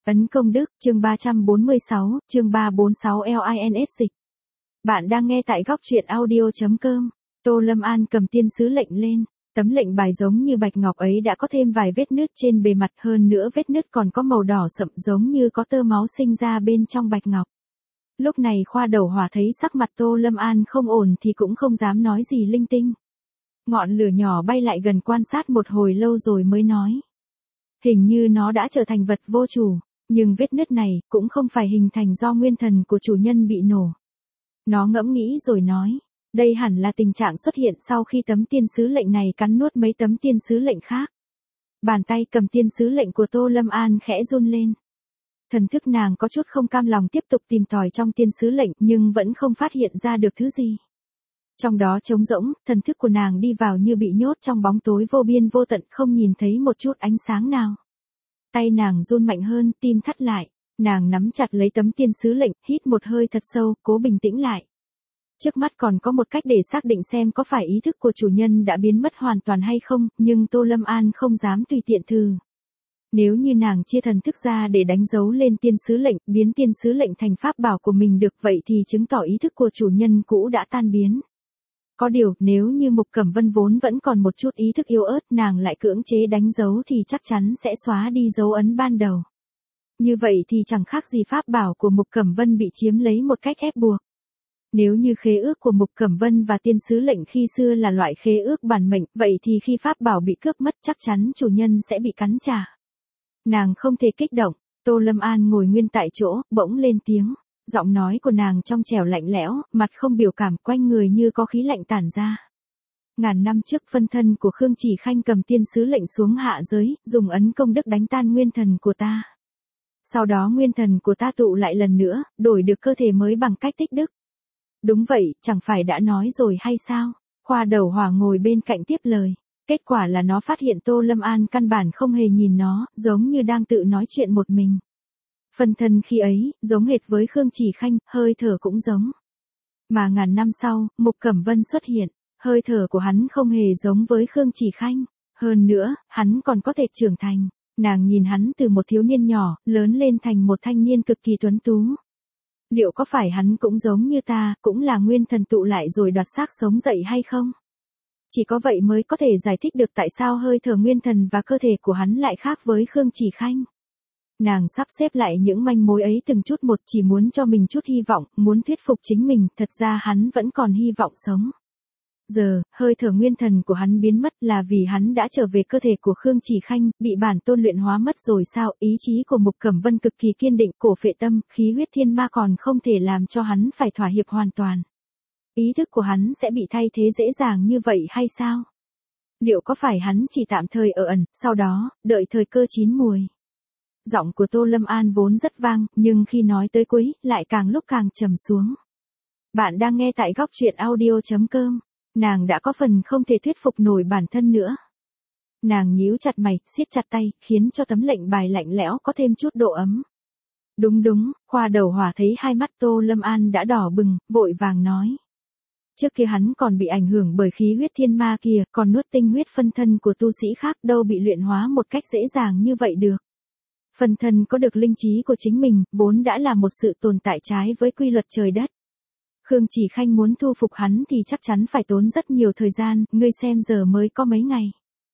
Ấn công đức, chương 346, chương 346 LINS dịch. Bạn đang nghe tại góc truyện audio.com. Tô Lâm An cầm tiên sứ lệnh lên. Tấm lệnh bài giống như bạch ngọc ấy đã có thêm vài vết nứt trên bề mặt, hơn nữa vết nứt còn có màu đỏ sậm giống như có tơ máu sinh ra bên trong bạch ngọc. Lúc này Khoa Đầu Hỏa thấy sắc mặt Tô Lâm An không ổn thì cũng không dám nói gì linh tinh. Ngọn lửa nhỏ bay lại gần quan sát một hồi lâu rồi mới nói. Hình như nó đã trở thành vật vô chủ, nhưng vết nứt này cũng không phải hình thành do nguyên thần của chủ nhân bị nổ. Nó ngẫm nghĩ rồi nói, đây hẳn là tình trạng xuất hiện sau khi tấm tiên sứ lệnh này cắn nuốt mấy tấm tiên sứ lệnh khác. Bàn tay cầm tiên sứ lệnh của Tô Lâm An khẽ run lên. Thần thức nàng có chút không cam lòng tiếp tục tìm tòi trong tiên sứ lệnh nhưng vẫn không phát hiện ra được thứ gì. Trong đó trống rỗng, thần thức của nàng đi vào như bị nhốt trong bóng tối vô biên vô tận, không nhìn thấy một chút ánh sáng nào. Tay nàng run mạnh hơn, tim thắt lại, nàng nắm chặt lấy tấm tiên sứ lệnh, hít một hơi thật sâu, cố bình tĩnh lại. Trước mắt còn có một cách để xác định xem có phải ý thức của chủ nhân đã biến mất hoàn toàn hay không, nhưng Tô Lâm An không dám tùy tiện thử. Nếu như nàng chia thần thức ra để đánh dấu lên tiên sứ lệnh, biến tiên sứ lệnh thành pháp bảo của mình được, vậy thì chứng tỏ ý thức của chủ nhân cũ đã tan biến. Có điều, nếu như Mục Cẩm Vân vốn vẫn còn một chút ý thức yếu ớt, nàng lại cưỡng chế đánh dấu thì chắc chắn sẽ xóa đi dấu ấn ban đầu. Như vậy thì chẳng khác gì pháp bảo của Mục Cẩm Vân bị chiếm lấy một cách ép buộc. Nếu như khế ước của Mục Cẩm Vân và tiên sứ lệnh khi xưa là loại khế ước bản mệnh, vậy thì khi pháp bảo bị cướp mất chắc chắn chủ nhân sẽ bị cắn trả. Nàng không thể kích động, Tô Lâm An ngồi nguyên tại chỗ, bỗng lên tiếng. Giọng nói của nàng trong trẻo lạnh lẽo, mặt không biểu cảm, quanh người như có khí lạnh tản ra. Ngàn năm trước phân thân của Khương Chỉ Khanh cầm tiên sứ lệnh xuống hạ giới, dùng ấn công đức đánh tan nguyên thần của ta. Sau đó nguyên thần của ta tụ lại lần nữa, đổi được cơ thể mới bằng cách tích đức. Đúng vậy, chẳng phải đã nói rồi hay sao? Khoa Đầu Hỏa ngồi bên cạnh tiếp lời. Kết quả là nó phát hiện Tô Lâm An căn bản không hề nhìn nó, giống như đang tự nói chuyện một mình. Phân thân khi ấy, giống hệt với Khương Chỉ Khanh, hơi thở cũng giống. Mà ngàn năm sau, Mục Cẩm Vân xuất hiện, hơi thở của hắn không hề giống với Khương Chỉ Khanh. Hơn nữa, hắn còn có thể trưởng thành. Nàng nhìn hắn từ một thiếu niên nhỏ, lớn lên thành một thanh niên cực kỳ tuấn tú. Liệu có phải hắn cũng giống như ta, cũng là nguyên thần tụ lại rồi đoạt xác sống dậy hay không? Chỉ có vậy mới có thể giải thích được tại sao hơi thở nguyên thần và cơ thể của hắn lại khác với Khương Chỉ Khanh. Nàng sắp xếp lại những manh mối ấy từng chút một, chỉ muốn cho mình chút hy vọng, muốn thuyết phục chính mình, thật ra hắn vẫn còn hy vọng sống. Giờ, hơi thở nguyên thần của hắn biến mất là vì hắn đã trở về cơ thể của Khương Chỉ Khanh, bị bản tôn luyện hóa mất rồi sao? Ý chí của Mục Cẩm Vân cực kỳ kiên định, cổ phệ tâm, khí huyết thiên ma còn không thể làm cho hắn phải thỏa hiệp hoàn toàn. Ý thức của hắn sẽ bị thay thế dễ dàng như vậy hay sao? Liệu có phải hắn chỉ tạm thời ở ẩn, sau đó, đợi thời cơ chín muồi? Giọng của Tô Lâm An vốn rất vang, nhưng khi nói tới cuối, lại càng lúc càng trầm xuống. Bạn đang nghe tại góc truyện audio.com. Nàng đã có phần không thể thuyết phục nổi bản thân nữa. Nàng nhíu chặt mày, siết chặt tay, khiến cho tấm lệnh bài lạnh lẽo có thêm chút độ ấm. Đúng, Khoa Đầu Hỏa thấy hai mắt Tô Lâm An đã đỏ bừng, vội vàng nói. Trước kia hắn còn bị ảnh hưởng bởi khí huyết thiên ma kia, còn nuốt tinh huyết phân thân của tu sĩ khác, đâu bị luyện hóa một cách dễ dàng như vậy được. Phân thân có được linh trí của chính mình, vốn đã là một sự tồn tại trái với quy luật trời đất. Khương Chỉ Khanh muốn thu phục hắn thì chắc chắn phải tốn rất nhiều thời gian, ngươi xem giờ mới có mấy ngày.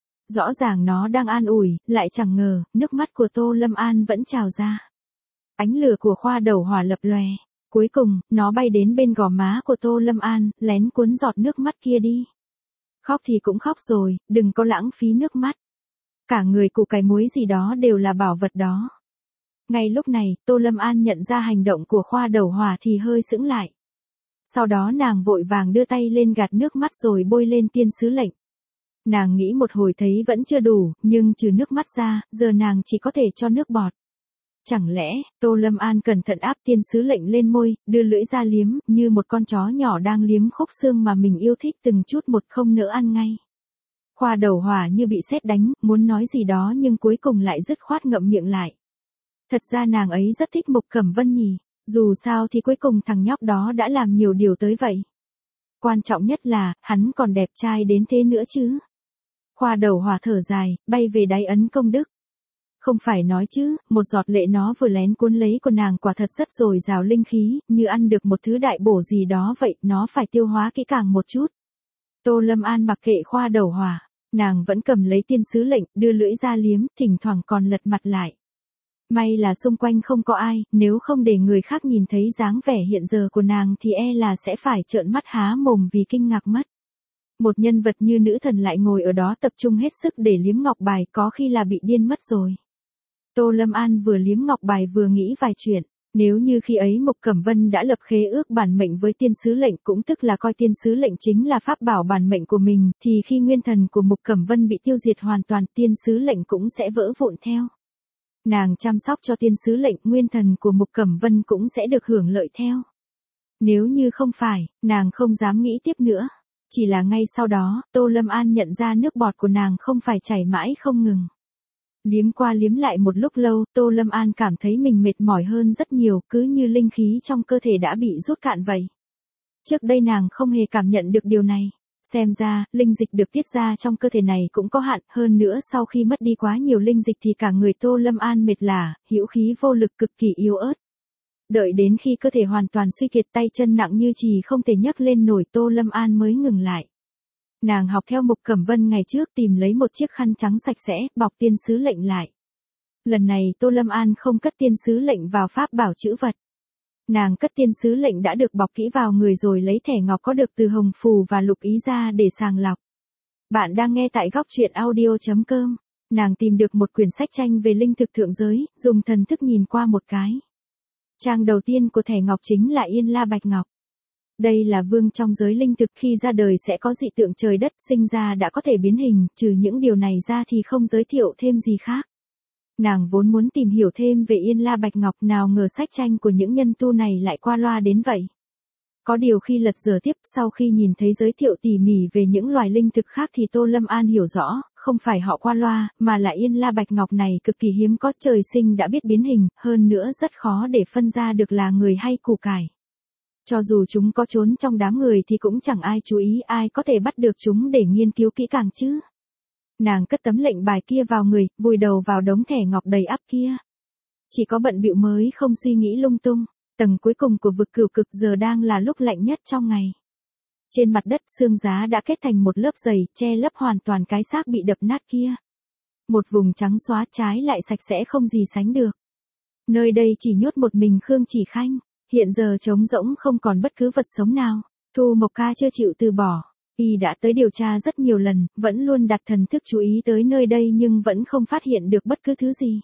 Rõ ràng nó đang an ủi, lại chẳng ngờ, nước mắt của Tô Lâm An vẫn trào ra. Ánh lửa của Khoa Đầu Hỏa lập lòe. Cuối cùng, nó bay đến bên gò má của Tô Lâm An, lén cuốn giọt nước mắt kia đi. Khóc thì cũng khóc rồi, đừng có lãng phí nước mắt. Cả người củ cải muối gì đó đều là bảo vật đó. Ngay lúc này, Tô Lâm An nhận ra hành động của Khoa Đầu Hỏa thì hơi sững lại. Sau đó nàng vội vàng đưa tay lên gạt nước mắt rồi bôi lên tiên sứ lệnh. Nàng nghĩ một hồi thấy vẫn chưa đủ, nhưng trừ nước mắt ra, giờ nàng chỉ có thể cho nước bọt. Chẳng lẽ, Tô Lâm An cẩn thận áp tiên sứ lệnh lên môi, đưa lưỡi ra liếm, như một con chó nhỏ đang liếm khúc xương mà mình yêu thích từng chút một không nỡ ăn ngay. Khoa Đầu Hỏa như bị sét đánh, muốn nói gì đó nhưng cuối cùng lại dứt khoát ngậm miệng lại. Thật ra nàng ấy rất thích Mục Cẩm Vân nhỉ, dù sao thì cuối cùng thằng nhóc đó đã làm nhiều điều tới vậy. Quan trọng nhất là, hắn còn đẹp trai đến thế nữa chứ. Khoa Đầu Hỏa thở dài, bay về đáy ấn công đức. Không phải nói chứ, một giọt lệ nó vừa lén cuốn lấy của nàng quả thật rất dồi dào linh khí, như ăn được một thứ đại bổ gì đó vậy, nó phải tiêu hóa kỹ càng một chút. Tô Lâm An mặc kệ khoa đầu hỏa, nàng vẫn cầm lấy tiên sứ lệnh, đưa lưỡi ra liếm, thỉnh thoảng còn lật mặt lại. May là xung quanh không có ai, nếu không để người khác nhìn thấy dáng vẻ hiện giờ của nàng thì e là sẽ phải trợn mắt há mồm vì kinh ngạc mất. Một nhân vật như nữ thần lại ngồi ở đó tập trung hết sức để liếm ngọc bài, có khi là bị điên mất rồi. Tô Lâm An vừa liếm ngọc bài vừa nghĩ vài chuyện. Nếu như khi ấy Mục Cẩm Vân đã lập khế ước bản mệnh với tiên sứ lệnh, cũng tức là coi tiên sứ lệnh chính là pháp bảo bản mệnh của mình, thì khi nguyên thần của Mục Cẩm Vân bị tiêu diệt hoàn toàn, tiên sứ lệnh cũng sẽ vỡ vụn theo. Nàng chăm sóc cho tiên sứ lệnh, nguyên thần của Mục Cẩm Vân cũng sẽ được hưởng lợi theo. Nếu như không phải, nàng không dám nghĩ tiếp nữa. Chỉ là ngay sau đó, Tô Lâm An nhận ra nước bọt của nàng không phải chảy mãi không ngừng. Liếm qua liếm lại một lúc lâu, Tô Lâm An cảm thấy mình mệt mỏi hơn rất nhiều, cứ như linh khí trong cơ thể đã bị rút cạn vậy. Trước đây nàng không hề cảm nhận được điều này. Xem ra, linh dịch được tiết ra trong cơ thể này cũng có hạn, hơn nữa sau khi mất đi quá nhiều linh dịch thì cả người Tô Lâm An mệt lả, hữu khí vô lực cực kỳ yếu ớt. Đợi đến khi cơ thể hoàn toàn suy kiệt, tay chân nặng như chì không thể nhấc lên nổi, Tô Lâm An mới ngừng lại. Nàng học theo Mục Cẩm Vân ngày trước, tìm lấy một chiếc khăn trắng sạch sẽ, bọc tiên sứ lệnh lại. Lần này Tô Lâm An không cất tiên sứ lệnh vào pháp bảo chữ vật. Nàng cất tiên sứ lệnh đã được bọc kỹ vào người rồi lấy thẻ ngọc có được từ hồng phù và lục ý ra để sàng lọc. Bạn đang nghe tại góc truyện audio.com. Nàng tìm được một quyển sách tranh về linh thực thượng giới, dùng thần thức nhìn qua một cái. Trang đầu tiên của thẻ ngọc chính là Yên La Bạch Ngọc. Đây là vương trong giới linh thực, khi ra đời sẽ có dị tượng trời đất, sinh ra đã có thể biến hình, trừ những điều này ra thì không giới thiệu thêm gì khác. Nàng vốn muốn tìm hiểu thêm về Yên La Bạch Ngọc, nào ngờ sách tranh của những nhân tu này lại qua loa đến vậy. Có điều khi lật dở tiếp, sau khi nhìn thấy giới thiệu tỉ mỉ về những loài linh thực khác thì Tô Lâm An hiểu rõ, không phải họ qua loa, mà là Yên La Bạch Ngọc này cực kỳ hiếm có, trời sinh đã biết biến hình, hơn nữa rất khó để phân ra được là người hay củ cải. Cho dù chúng có trốn trong đám người thì cũng chẳng ai chú ý, ai có thể bắt được chúng để nghiên cứu kỹ càng chứ. Nàng cất tấm lệnh bài kia vào người, vùi đầu vào đống thẻ ngọc đầy ắp kia. Chỉ có bận bịu mới không suy nghĩ lung tung. Tầng cuối cùng của vực cửu cực giờ đang là lúc lạnh nhất trong ngày. Trên mặt đất xương giá đã kết thành một lớp dày, che lấp hoàn toàn cái xác bị đập nát kia. Một vùng trắng xóa, trái lại sạch sẽ không gì sánh được. Nơi đây chỉ nhốt một mình Khương Chỉ Khanh. Hiện giờ trống rỗng không còn bất cứ vật sống nào. Thu Mộc Ca chưa chịu từ bỏ. Y đã tới điều tra rất nhiều lần, vẫn luôn đặt thần thức chú ý tới nơi đây nhưng vẫn không phát hiện được bất cứ thứ gì.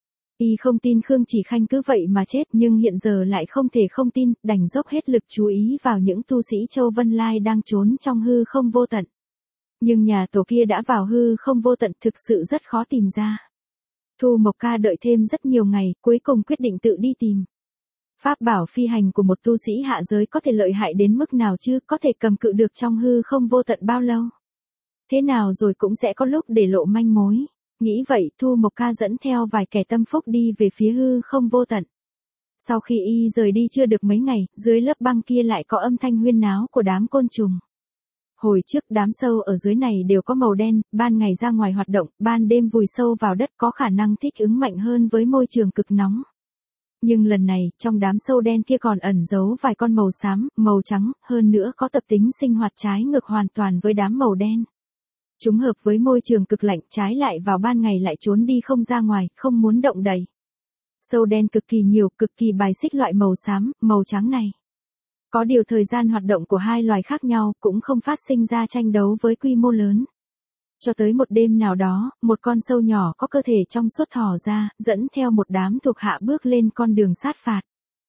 Y không tin Khương Chỉ Khanh cứ vậy mà chết, nhưng hiện giờ lại không thể không tin, đành dốc hết lực chú ý vào những tu sĩ Châu Vân Lai đang trốn trong hư không vô tận. Nhưng nhà tổ kia đã vào hư không vô tận, thực sự rất khó tìm ra. Thu Mộc Ca đợi thêm rất nhiều ngày, cuối cùng quyết định tự đi tìm. Pháp bảo phi hành của một tu sĩ hạ giới có thể lợi hại đến mức nào chứ, có thể cầm cự được trong hư không vô tận bao lâu? Thế nào rồi cũng sẽ có lúc để lộ manh mối. Nghĩ vậy, Thu Mộc Ca dẫn theo vài kẻ tâm phúc đi về phía hư không vô tận. Sau khi y rời đi chưa được mấy ngày, dưới lớp băng kia lại có âm thanh huyên náo của đám côn trùng. Hồi trước đám sâu ở dưới này đều có màu đen, ban ngày ra ngoài hoạt động, ban đêm vùi sâu vào đất, có khả năng thích ứng mạnh hơn với môi trường cực nóng. Nhưng lần này, trong đám sâu đen kia còn ẩn giấu vài con màu xám, màu trắng, hơn nữa có tập tính sinh hoạt trái ngược hoàn toàn với đám màu đen. Chúng hợp với môi trường cực lạnh, trái lại vào ban ngày lại trốn đi không ra ngoài, không muốn động đậy. Sâu đen cực kỳ nhiều, cực kỳ bài xích loại màu xám, màu trắng này. Có điều thời gian hoạt động của hai loài khác nhau, cũng không phát sinh ra tranh đấu với quy mô lớn. Cho tới một đêm nào đó, một con sâu nhỏ có cơ thể trong suốt thò ra, dẫn theo một đám thuộc hạ bước lên con đường sát phạt.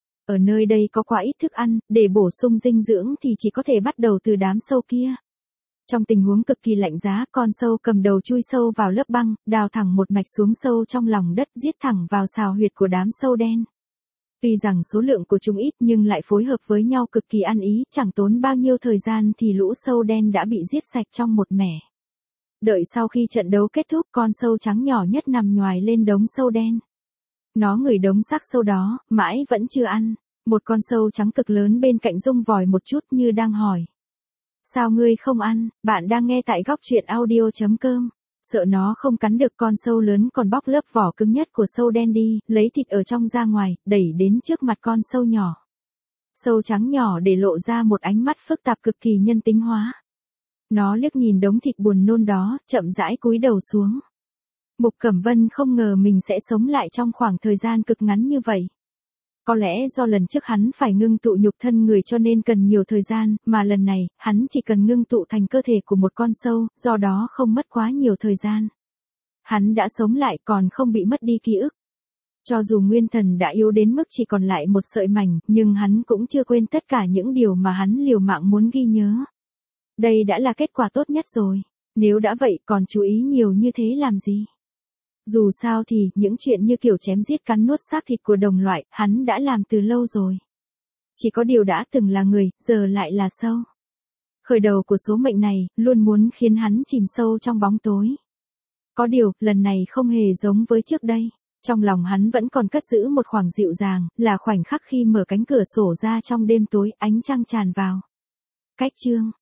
Ở nơi đây có quá ít thức ăn, để bổ sung dinh dưỡng thì chỉ có thể bắt đầu từ đám sâu kia. Trong tình huống cực kỳ lạnh giá, con sâu cầm đầu chui sâu vào lớp băng, đào thẳng một mạch xuống sâu trong lòng đất, giết thẳng vào sào huyệt của đám sâu đen. Tuy rằng số lượng của chúng ít nhưng lại phối hợp với nhau cực kỳ ăn ý, chẳng tốn bao nhiêu thời gian thì lũ sâu đen đã bị giết sạch trong một mẻ. Đợi sau khi trận đấu kết thúc, con sâu trắng nhỏ nhất nằm nhoài lên đống sâu đen. Nó ngửi đống xác sâu đó, mãi vẫn chưa ăn. Một con sâu trắng cực lớn bên cạnh rung vòi một chút như đang hỏi. Sao ngươi không ăn? Bạn đang nghe tại góc truyện audio.com. Sợ nó không cắn được con sâu lớn còn bóc lớp vỏ cứng nhất của sâu đen đi, lấy thịt ở trong ra ngoài, đẩy đến trước mặt con sâu nhỏ. Sâu trắng nhỏ để lộ ra một ánh mắt phức tạp cực kỳ nhân tính hóa. Nó liếc nhìn đống thịt buồn nôn đó, chậm rãi cúi đầu xuống. Mục Cẩm Vân không ngờ mình sẽ sống lại trong khoảng thời gian cực ngắn như vậy. Có lẽ do lần trước hắn phải ngưng tụ nhục thân người cho nên cần nhiều thời gian, mà lần này, hắn chỉ cần ngưng tụ thành cơ thể của một con sâu, do đó không mất quá nhiều thời gian. Hắn đã sống lại còn không bị mất đi ký ức. Cho dù nguyên thần đã yếu đến mức chỉ còn lại một sợi mảnh, nhưng hắn cũng chưa quên tất cả những điều mà hắn liều mạng muốn ghi nhớ. Đây đã là kết quả tốt nhất rồi. Nếu đã vậy còn chú ý nhiều như thế làm gì? Dù sao thì, những chuyện như kiểu chém giết cắn nuốt xác thịt của đồng loại, hắn đã làm từ lâu rồi. Chỉ có điều đã từng là người, giờ lại là sâu. Khởi đầu của số mệnh này, luôn muốn khiến hắn chìm sâu trong bóng tối. Có điều, lần này không hề giống với trước đây. Trong lòng hắn vẫn còn cất giữ một khoảng dịu dàng, là khoảnh khắc khi mở cánh cửa sổ ra trong đêm tối, ánh trăng tràn vào. Cách chương